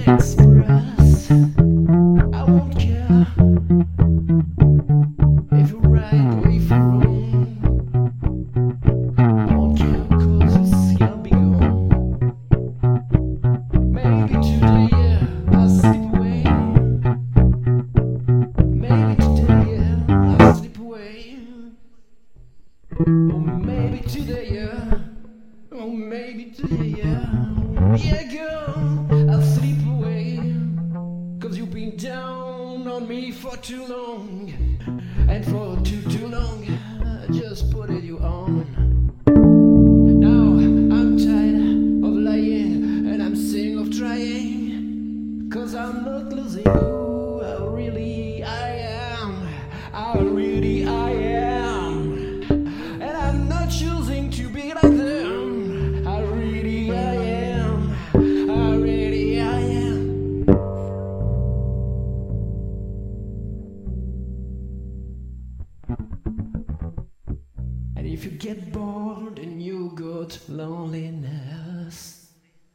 express. I won't care if you're right or if you're wrong. I won't care 'cause you see I'll be gone. Maybe today, yeah, I'll slip away. Maybe today, yeah, I'll slip away. Or maybe today, yeah. Oh, maybe today, yeah. Yeah, girl, I'll slip away. 'Cause you've been down on me for too long. And for too long, I just put it you on. Now I'm tired of lying, and I'm sick of trying. 'Cause I'm not losing who I am. I really I am. And I'm not choosing to be like them. I really I am. I really I am. And if you get bored and you got loneliness,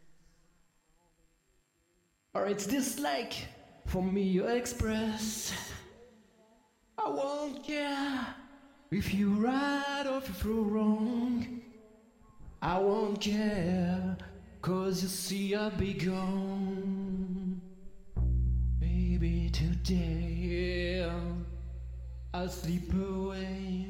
or it's dislike for me you express, I won't care if you're right or if you're wrong. I won't care, 'cause you see I'll be gone. Maybe today I'll slip away.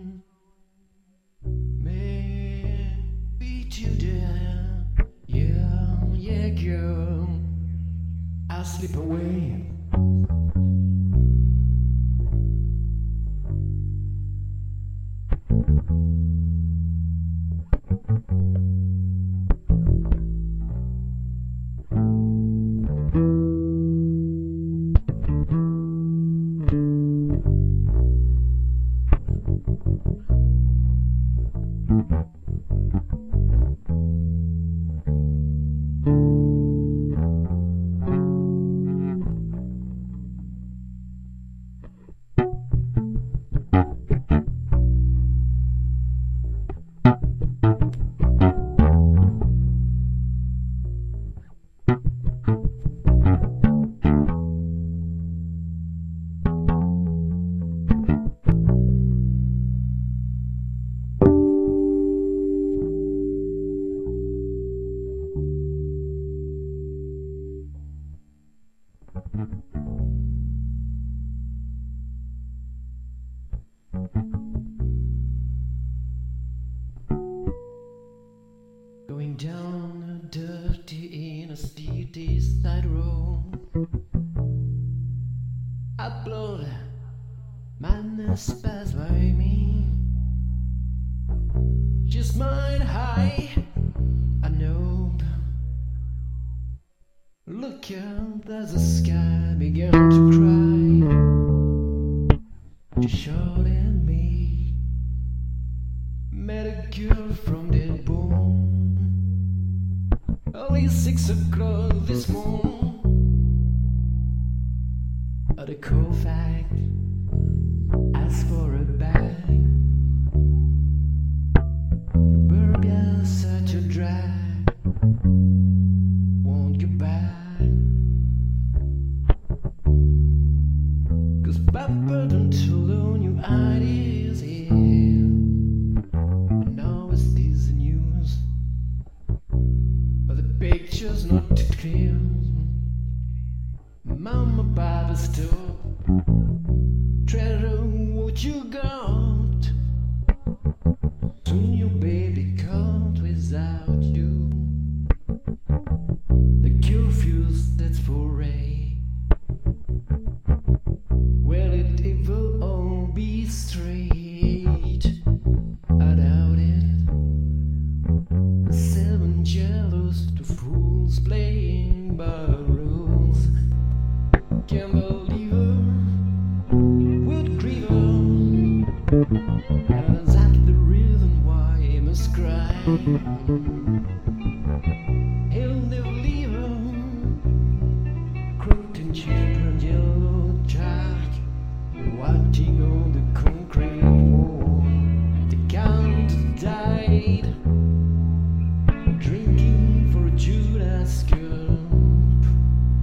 Maybe today, yeah, girl, I'll slip away. Going down a dirty inner city side road, upload madness pass by me. She's mine high, I know. Look out, there's the sky began to cry. She shot at me, met a girl from that bone. Only 6 o'clock this morning. The cold fact, ask for a bag. Suburbia such a drag. Won't get back. 'Cause Papa don't told on new ideas here. And now it's this news, but the picture's not too clear. Mama, Papa, stop. Treasure what you got. Soon your baby can't without you. The curfew's that's for a. Well, it will all be straight. I doubt it. 7 jealous to fools playing by rules. Can't believe her, would grieve her. And that's the reason why I must cry. He'll never leave her. Crooked and children, yellow track, watching on the concrete wall. The count died, drinking for a Judas girl.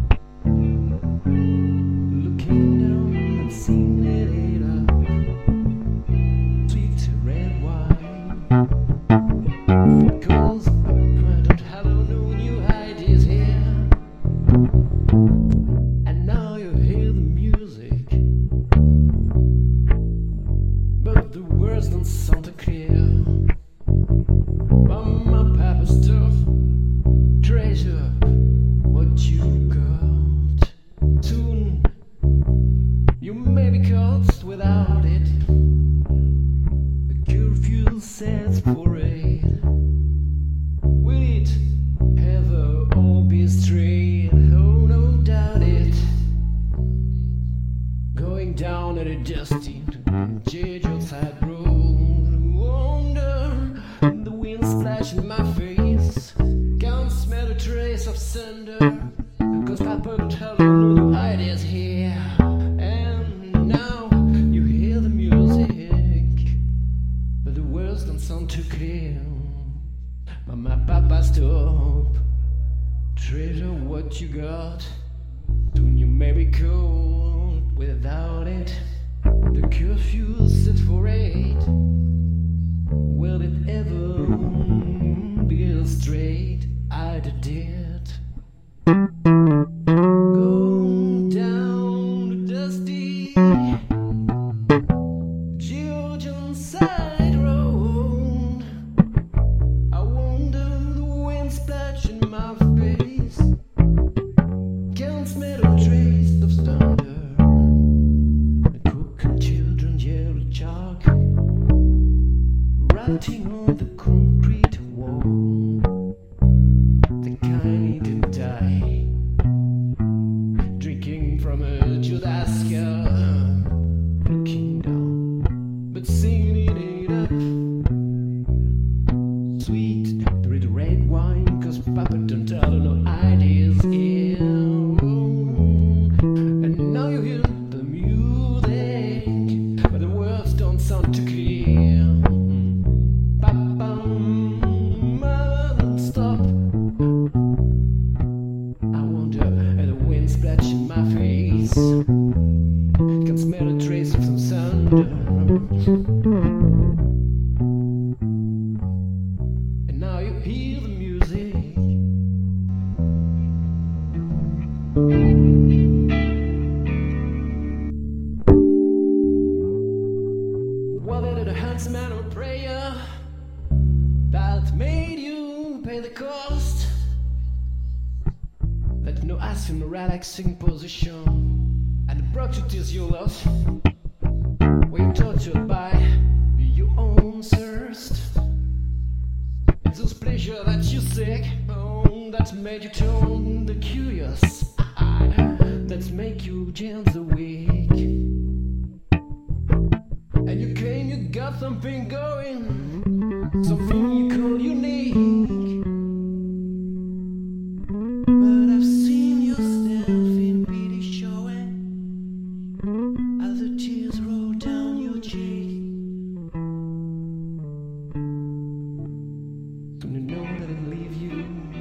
face. Can't smell a trace of cinder, 'cause Papa told you no new ideas here. And now you hear the music, but the words don't sound too clear. Mama, Papa, stop. Treasure what you got. Soon you may be cold without it. The curfew set for 8. Will it ever be straight? I did. Go down the dusty Georgian side road. I wonder the wind splashing my face. Can't smell a trace of thunder. The cook and children yell chalk, writing on the concrete wall. The kind didn't die, drinking from a Judaska, looking down, but singing it up. Sweet with red wine, 'cause Papa don't tell no ideas here. And now you hear the music, but the words don't sound too clear. Papa, Mama, stop. I wonder at the wind splashing my face. Can smell a trace of some thunder. And now you hear the music. Whether it a huntsman or prayer that made you pay the cost, that no ice in a relaxing position, and the prostitutes you lost, were you tortured by your own thirst? It's those pleasure that you seek, oh, that made you turn the curious, that make you jams the weak. And you claim you got something going, something you call unique. But I've seen yourself in pity showing as the tears roll down your cheek. Soon you know that I'll leave you,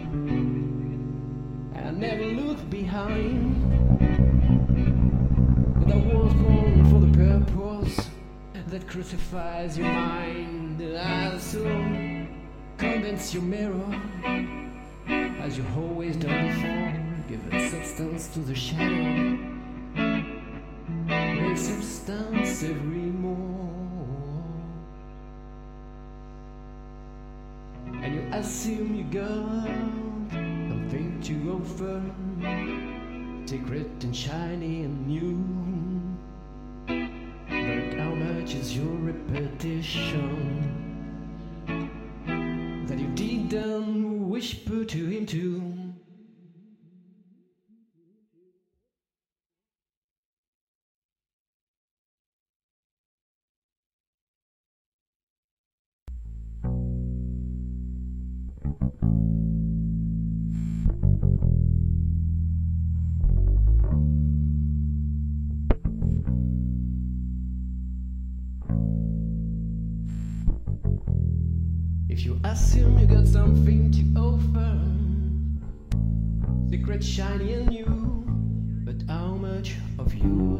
and I never look behind. That I was born for the purpose that crucifies your mind. I so condense your mirror, as you always done before. Give it substance to the shadow, make substance every more. And you assume you got something to offer, secret and shiny and new. But how much is your repetition that you didn't wish put you into? If you assume you got something to offer, secret, shiny and new, but how much of you